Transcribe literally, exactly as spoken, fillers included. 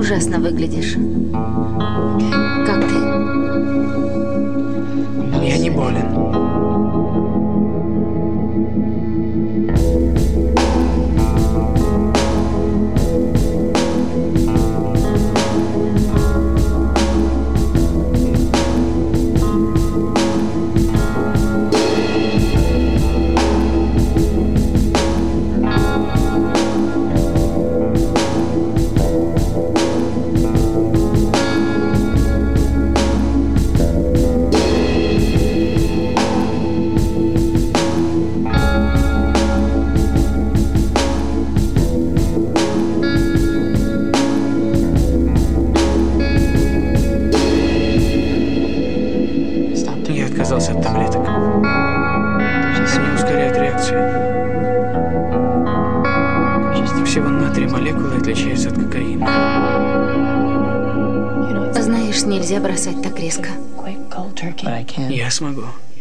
Ужасно выглядишь. Как ты? Я не болен. Я отказался от таблеток. Они ускоряют реакцию. Всего на три молекулы отличаются от кокаина. Знаешь, нельзя бросать так резко. Я смогу.